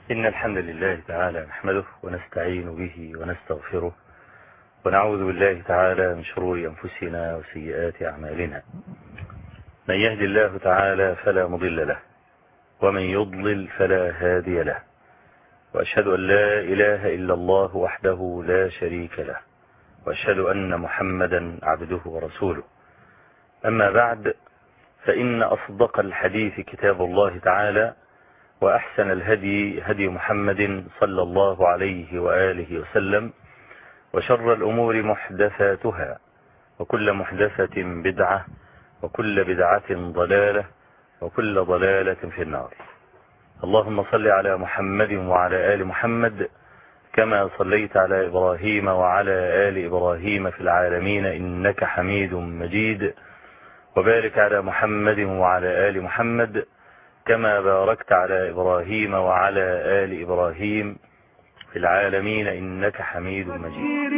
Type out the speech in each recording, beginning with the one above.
إن الحمد لله تعالى نحمده ونستعين به ونستغفره ونعوذ بالله تعالى من شرور أنفسنا وسيئات أعمالنا. من يهد الله تعالى فلا مضل له ومن يضلل فلا هادي له، وأشهد أن لا إله إلا الله وحده لا شريك له، وأشهد أن محمدا عبده ورسوله. أما بعد، فإن أصدق الحديث كتاب الله تعالى، وأحسن الهدي هدي محمد صلى الله عليه وآله وسلم، وشر الأمور محدثاتها، وكل محدثة بدعة، وكل بدعة ضلالة، وكل ضلالة في النار. اللهم صل على محمد وعلى آل محمد كما صليت على إبراهيم وعلى آل إبراهيم في العالمين إنك حميد مجيد، وبارك على محمد وعلى آل محمد كما باركت على إبراهيم وعلى آل إبراهيم في العالمين إنك حميد مجيد.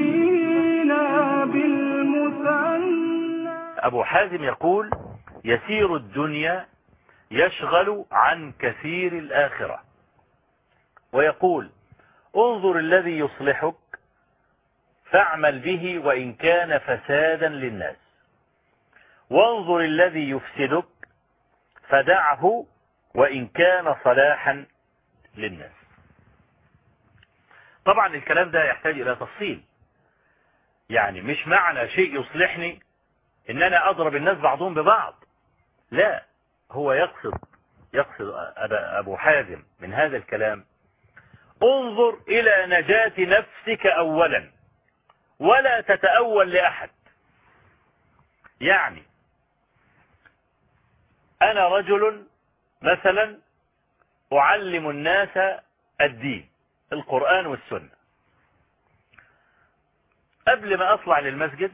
أبو حازم يقول: يسير الدنيا يشغل عن كثير الآخرة. ويقول: انظر الذي يصلحك فاعمل به وإن كان فسادا للناس، وانظر الذي يفسدك فدعه وإن كان صلاحا للناس. طبعا الكلام ده يحتاج إلى تفصيل، يعني مش معنى شيء يصلحني إن أنا أضرب الناس بعضهم ببعض، لا، هو يقصد أبو حازم من هذا الكلام: انظر إلى نجاة نفسك أولا ولا تتأول لأحد. يعني أنا رجل مثلا أعلم الناس الدين، القرآن والسنة. قبل ما أطلع للمسجد،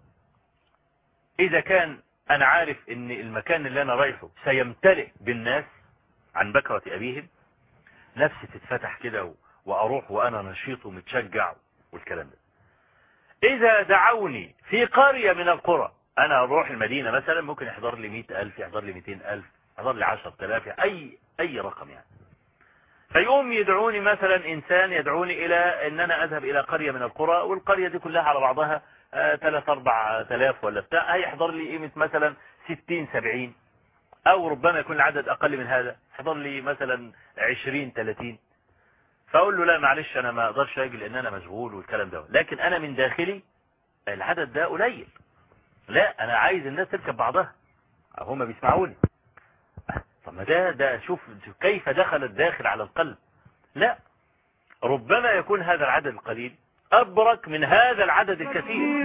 إذا كان أنا عارف إن المكان اللي أنا رايحه سيمتلئ بالناس عن بكرة أبيهم، نفسي تتفتح كده وأروح وأنا نشيط ومتشجع والكلام ده. إذا دعوني في قرية من القرى، أنا أروح المدينة مثلا، ممكن يحضر لي 100,000، يحضر لي 200,000، يحضر لي 10,000، أي رقم يعني. فيقوم يدعوني مثلا إنسان، يدعوني إلى أن أنا أذهب إلى قرية من القرى، والقرية دي كلها على بعضها 3-4 آلاف ولا بتاع، هيحضر لي قيمة مثلا 60-70، أو ربما يكون العدد أقل من هذا، يحضر لي مثلا 20-30. فأقول له: لا معلش، أنا ما أقدرش أجي لأن أنا مشغول والكلام ده، لكن أنا من داخلي العدد ده قليل، لا، أنا عايز الناس تركب بعضها، هم بيسمعوني. طب ما ده شوف كيف دخل الداخل على القلب. لا، ربما يكون هذا العدد القليل أبرك من هذا العدد الكثير.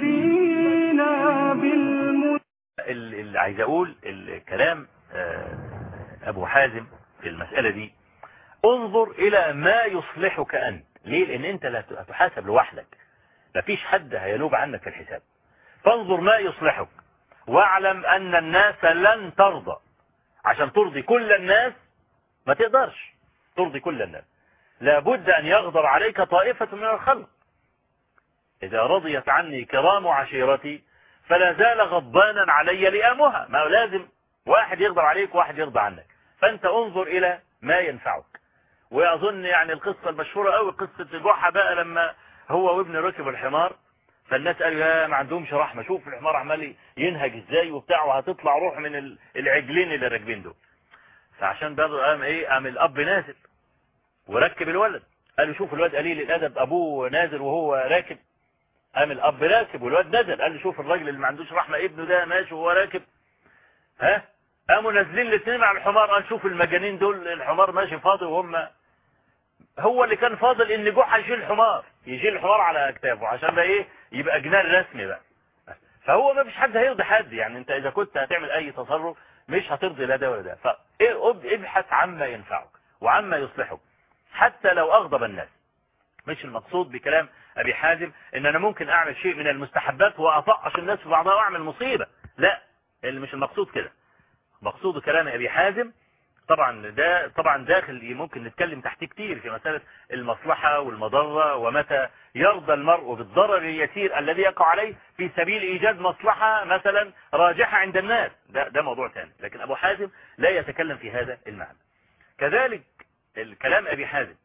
اللي عايز أقول الكلام أبو حازم في المسألة دي: انظر إلى ما يصلحك أنت. ليه؟ لأن أنت لا تحاسب لوحدك، مفيش حد هينوب عنك في الحساب. فانظر ما يصلحك، واعلم أن الناس لن ترضى. عشان ترضي كل الناس ما تقدرش ترضي كل الناس، لابد أن يغضب عليك طائفة من الخلق. إذا رضيت عني كرام عشيرتي فلا زال غضبانا علي لئامها. ما لازم واحد يغضب عليك وواحد يرضى عنك، فأنت انظر إلى ما ينفعك. وأظن يعني القصة المشهورة قوي، قصة جحا بقى، لما هو وابنه ركب الحمار، فالناس قالوا: يا ما عندهمش رحمة، شوف الحمار عمال ينهج ازاي وبتاع، وهتطلع روح من العجلين اللي راكبين دول. فعشان برضه قام الأب نازل وركب الولد، قالوا: شوف الولد قليل الأدب، أبوه نازل وهو راكب. قام الأب راكب والولد نزل، قال له: شوف الراجل اللي ما عندوش رحمة، ابنه ده ماشي وهو راكب. قاموا نازلين الاثنين على الحمار، قال: شوف المجانين دول، الحمار ماشي فاضي وهم. هو اللي كان فاضل ان جحا يشيل الحمار على اكتافه، عشان بقى يبقى جنان رسمي بقى. فهو ما فيش حد هيرضي حد، يعني انت اذا كنت هتعمل اي تصرف مش هترضي لا ده ولا ده. فابحث عما ينفعك وعما يصلحك حتى لو اغضب الناس. مش المقصود بكلام ابي حازم ان انا ممكن اعمل شيء من المستحبات واطقش الناس في بعضها واعمل مصيبة، لا، اللي مش المقصود كده. مقصود كلام ابي حازم طبعا داخل، ممكن نتكلم تحتيه كتير في مسألة المصلحة والمضرة، ومتى يرضى المرء بالضرر اليسير الذي يقع عليه في سبيل ايجاد مصلحة مثلا راجحة عند الناس. ده موضوع ثاني، لكن ابو حازم لا يتكلم في هذا المعنى. كذلك الكلام ابي حازم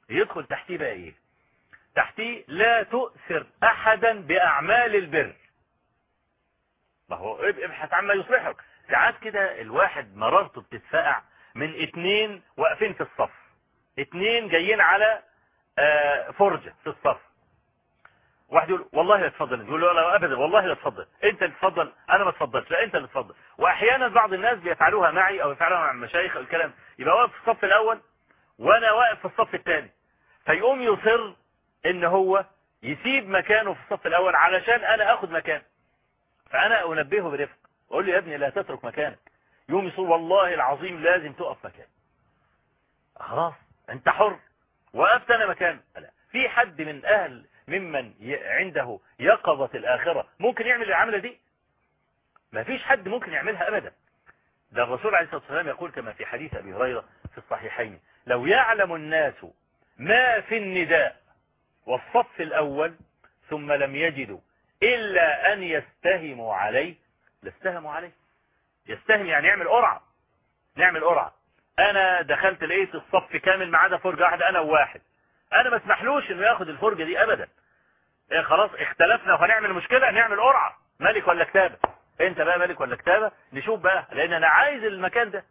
يدخل تحتيه بقى ايه؟ تحتيه لا تؤثر احدا باعمال البر. ما هو ابحث عما يصلحك. ساعات كده الواحد مرارته بتتفقع من 2 واقفين في الصف، 2 جايين على فرجة في الصف، واحد يقول والله لا تفضل، يقول له لا ابدا والله لا تفضل، انت اللي تفضل، انا ما اتفضلش، لا انت اللي تفضل. واحيانا بعض الناس بيفعلوها معي او يفعلوها مع المشايخ او الكلام، يبقى واقف في الصف الاول وانا واقف في الصف الثاني، فيقوم يصر ان هو يسيب مكانه في الصف الاول علشان انا اخذ مكانه. فانا انبهه برفق، اقول له يا ابني لا تترك مكانك. يقوم يصر والله العظيم لازم تقف مكانك. خلاص انت حر، وقفت انا مكانه. لا، في حد من اهل ممن عنده يقظة الآخرة ممكن يعمل العملة دي؟ ما فيش حد ممكن يعملها أبدا. ده الرسول عليه الصلاة والسلام يقول كما في حديث أبي هريرة في الصحيحين: لو يعلم الناس ما في النداء والصف الأول ثم لم يجدوا إلا أن يستهموا عليه لاستهموا عليه. يستهم يعني يعمل قرعة، نعمل قرعة. أنا دخلت لقيت الصف كامل ما عدا فرجة واحدة أنا وواحد، أنا ما اسمحلوش إنه ياخد الفرجة دي أبدا. إيه خلاص اختلفنا وهنعمل مشكلة، نعمل قرعة ملك ولا كتابة. انت بقى ملك ولا كتابة، نشوف بقى، لان انا عايز المكان ده.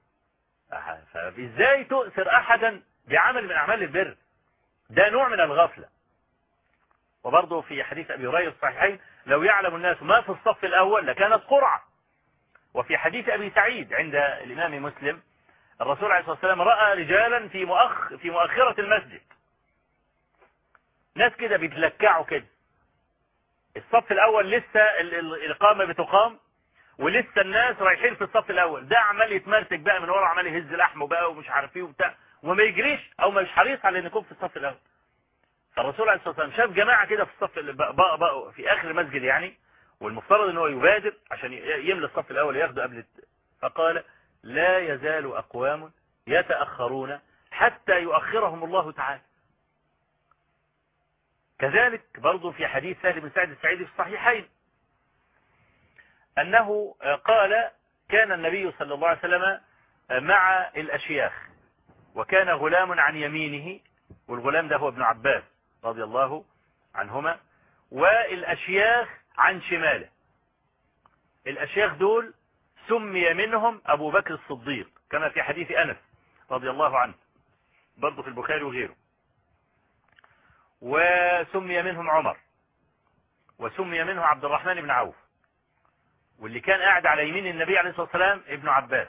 فازاي تؤثر احدا بعمل من اعمال البر؟ ده نوع من الغفلة. وبرضه في حديث ابي هريرة الصحيحين: لو يعلم الناس ما في الصف الاول لكانت قرعة. وفي حديث ابي سعيد عند الامام مسلم: الرسول عليه الصلاة والسلام رأى رجالا في مؤخرة المسجد، ناس كده بيتلكعوا كده، الصف الاول لسه الاقامه بتقام ولسه الناس رايحين في الصف الاول، ده عمال يتمرتك بقى من ورا، عمال يهز لحمه بقى ومش عارف ايه وبتاع، وما يجريش او مش حريص على ان يكون في الصف الاول. فالرسول عليه الصلاه والسلام شاف جماعه كده في الصف بقى في اخر المسجد يعني، والمفترض ان هو يبادر عشان يملى الصف الاول ياخده قبل فقال: لا يزال اقوام يتاخرون حتى يؤخرهم الله تعالى. كذلك برضو في حديث سهل بن سعد السعيدي في الصحيحين أنه قال: كان النبي صلى الله عليه وسلم مع الأشياخ، وكان غلام عن يمينه، والغلام ده هو ابن عباس رضي الله عنهما، والأشياخ عن شماله. الأشياخ دول سمي منهم أبو بكر الصديق كما في حديث أنس رضي الله عنه برضو في البخاري وغيره، وسمي منهم عمر، وسمي منه عبد الرحمن بن عوف، واللي كان قاعد على يمين النبي عليه الصلاة والسلام ابن عباس.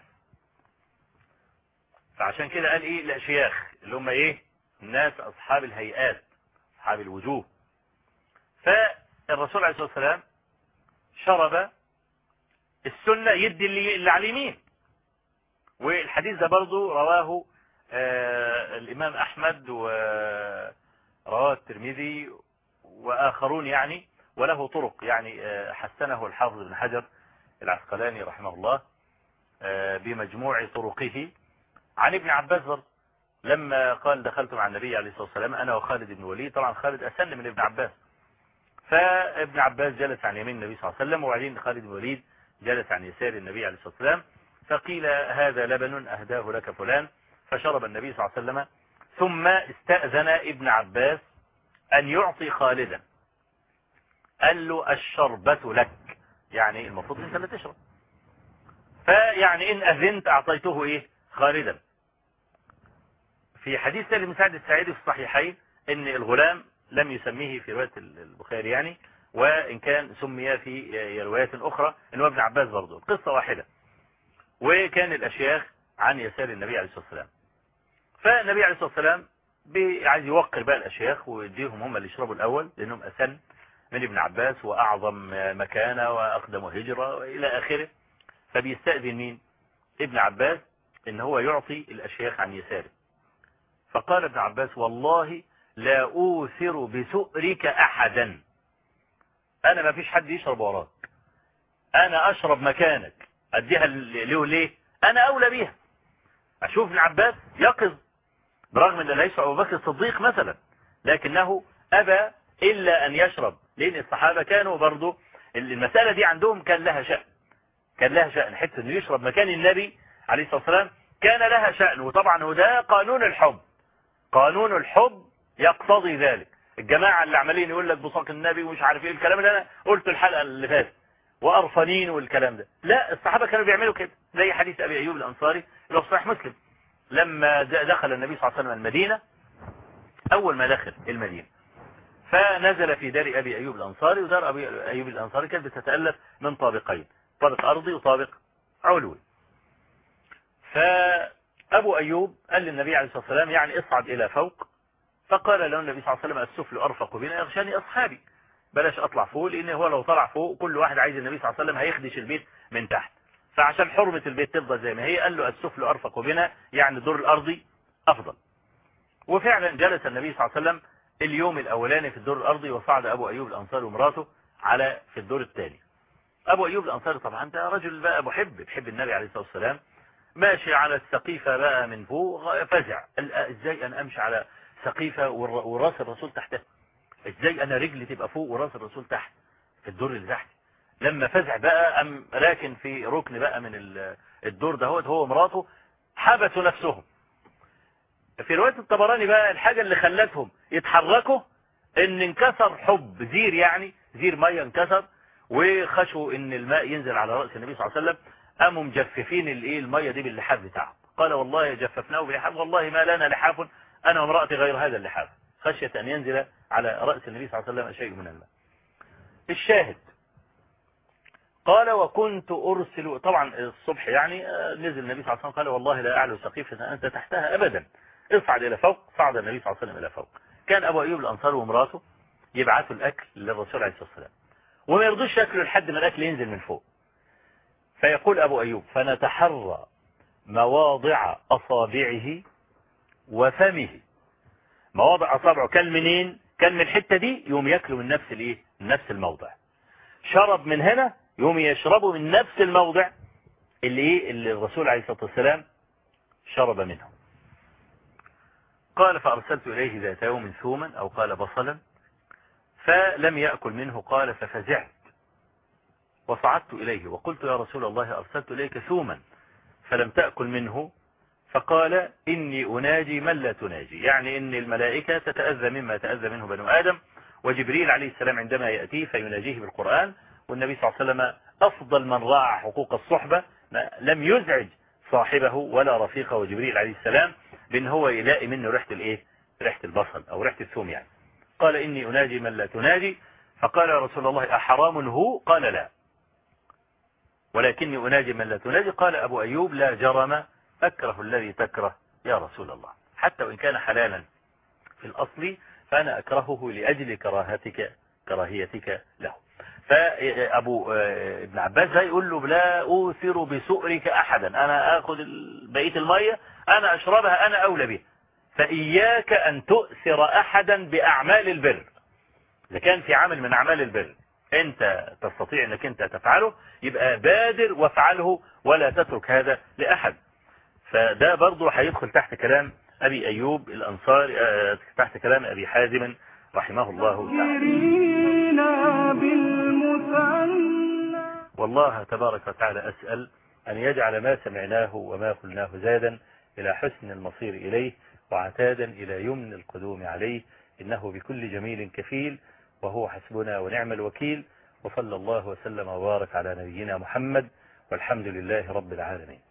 فعشان كده قال ايه الاشياخ اللي هم ايه؟ الناس اصحاب الهيئات، اصحاب الوجوه. فالرسول عليه الصلاة والسلام شرب السنة يدي اللي على اليمين. والحديث ده برضو رواه الامام احمد ورواه الترمذي واخرون يعني، وله طرق يعني حسنه الحافظ ابن حجر العسقلاني رحمه الله بمجموع طرقه عن ابن عباس برضه، لما قال: دخلت مع النبي عليه الصلاة والسلام أنا وخالد بن وليد. طبعا خالد أسن من ابن عباس، فابن عباس جلس عن يمين النبي صلى الله عليه وسلم، وبعدين خالد بن وليد جلس عن يسار النبي عليه الصلاة والسلام. فقيل: هذا لبن أهداه لك فلان. فشرب النبي صلى الله عليه وسلم، ثم استأذن ابن عباس أن يعطي خالدا، قال له: الشربة لك، يعني المفروض انت اللي تشرب، فيعني ان اذنت اعطيته ايه؟ خالدا. في حديث سهل بن سعد السعيدي في الصحيحين ان الغلام لم يسميه في رواية البخاري يعني، وان كان سمي في روايات اخرى انه ابن عباس برضه، القصة واحدة. وكان الاشياخ عن يسار النبي عليه الصلاة والسلام. فالنبي عليه الصلاة والسلام عايز يوقر بقى الاشياخ ويديهم هم اللي يشربوا الاول لانهم اسن من ابن عباس واعظم مكانة واقدم هجرة والى اخره. فبيستأذن مين؟ ابن عباس ان هو يعطي الاشياخ عن يساره. فقال ابن عباس: والله لا اوثر بسؤرك احدا، انا ما فيش حد يشرب وراك، انا اشرب مكانك، اديها له ليه؟ انا اولى بيها. اشوف ابن عباس يقظ برغم ان ليس ابو بكر الصديق مثلا، لكنه ابى الا ان يشرب، لان الصحابة كانوا برضو المسألة دي عندهم كان لها شأن، كان لها شأن، حتى انه يشرب مكان النبي عليه الصلاة والسلام كان لها شأن. وطبعا وده قانون الحب، قانون الحب يقتضي ذلك. الجماعة اللي عمالين يقول لك بصاق النبي ومش عارف ايه الكلام اللي انا قلت الحلقة اللي فاتت وقرفانين والكلام ده، لا، الصحابة كانوا بيعملوا كده. زي حديث ابي ايوب الانصاري اللي في صحيح مسلم، لما دخل النبي صلى الله عليه وسلم المدينة، اول ما دخل المدينة فنزل في دار ابي ايوب الانصاري، ودار ابي ايوب الانصاري كانت بتتألف من طابقين، طابق ارضي وطابق علوي. فابو ايوب قال للنبي عليه الصلاة والسلام يعني اصعد الى فوق، فقال له النبي صلى الله عليه وسلم السفل ارفق بنا يغشاني اصحابي، بلاش اطلع فوق، لان هو لو طلع فوق كل واحد عايز النبي صلى الله عليه وسلم هيخدش البيت من تحت، فعشان حرمة البيت تفضل زي ما هي قال له السفل ارفق بنا، يعني الدور الارضي افضل. وفعلا جلس النبي صلى الله عليه وسلم اليوم الاولاني في الدور الارضي، وصعد ابو ايوب الانصاري ومراته على في الدور الثاني. ابو ايوب الانصاري طبعا ده رجل بقى بيحب النبي عليه الصلاه والسلام، ماشي على السقيفه بقى من فوق، فزع، قال ازاي انا امشي على سقيفه وراس الرسول تحتها؟ ازاي انا رجلي تبقى فوق وراس الرسول تحت في الدور اللي تحت؟ لما فزع بقى ام راكن في ركن بقى من الدور ده، هو ومراته حبسوا نفسهم. في رواية الطبراني بقى الحاجة اللي خلتهم يتحركوا ان انكسر حب زير، يعني زير مية انكسر، وخشوا ان الماء ينزل على رأس النبي صلى الله عليه وسلم، قاموا مجففين المية دي باللحاف بتاعه. قال والله جففناه باللحاف، والله ما لنا لحاف انا وامرأتي غير هذا اللحاف، خشية ان ينزل على رأس النبي صلى الله عليه وسلم شيء من الماء. الشاهد قال وكنت ارسل، طبعا الصبح يعني نزل النبي صلى الله عليه وسلم قال والله لا اعلو سقيفة انت تحتها ابدا، اصعد الى فوق. صعد النبي صلى الله عليه وسلم الى فوق. كان ابو ايوب الانصاري ومراته يبعثوا الاكل للرسول عليه الصلاه والسلام، وما يرضوش ياكلوا لحد ما الاكل ينزل من فوق. فيقول ابو ايوب فنتحرى مواضع اصابعه وفمه، مواضع اصابعه كان منين؟ كان من الحته دي، يوم ياكلوا من نفس نفس الموضع. شرب من هنا يوم يشربوا من نفس الموضع اللي الرسول عليه الصلاه والسلام شرب منه. قال فأرسلت إليه ذات يوم ثوما أو قال بصلا فلم يأكل منه. قال ففزعت وصعدت إليه وقلت يا رسول الله أرسلت إليك ثوما فلم تأكل منه. فقال إني أناجي من لا تناجي، يعني إن الملائكة تتأذى مما يتأذى منه بنو آدم، وجبريل عليه السلام عندما يأتيه فيناجيه بالقرآن، والنبي صلى الله عليه وسلم أفضل من راعى حقوق الصحبة، لم يزعج صاحبه ولا رفيقه وجبريل عليه السلام بأن هو يلاقي منه ريحة البصل أو ريحة الثوم يعني. قال إني أناجي من لا تناجي. فقال يا رسول الله أحرام هو؟ قال لا ولكني أناجي من لا تناجي. قال أبو أيوب لا جرم أكره الذي تكره يا رسول الله، حتى وإن كان حلالا في الأصل فأنا أكرهه لأجل كراهيتك له. فأبو ابن عباس يقول له لا أوثر بسؤرك أحدا، أنا أخذ بقية المية أنا أشربها أنا أولى بها، فإياك أن تؤثر أحدا بأعمال البر. إذا كان في عمل من أعمال البر أنت تستطيع أنك أنت تفعله يبقى بادر وافعله ولا تترك هذا لأحد. فده برضو هيدخل تحت كلام أبي أيوب الأنصاري، تحت كلام أبي حازم رحمه الله والله تبارك وتعالى أسأل أن يجعل ما سمعناه وما قلناه زادا إلى حسن المصير إليه وعتادا إلى يمن القدوم عليه، إنه بكل جميل كفيل وهو حسبنا ونعم الوكيل. وصلى الله وسلم وبارك على نبينا محمد والحمد لله رب العالمين.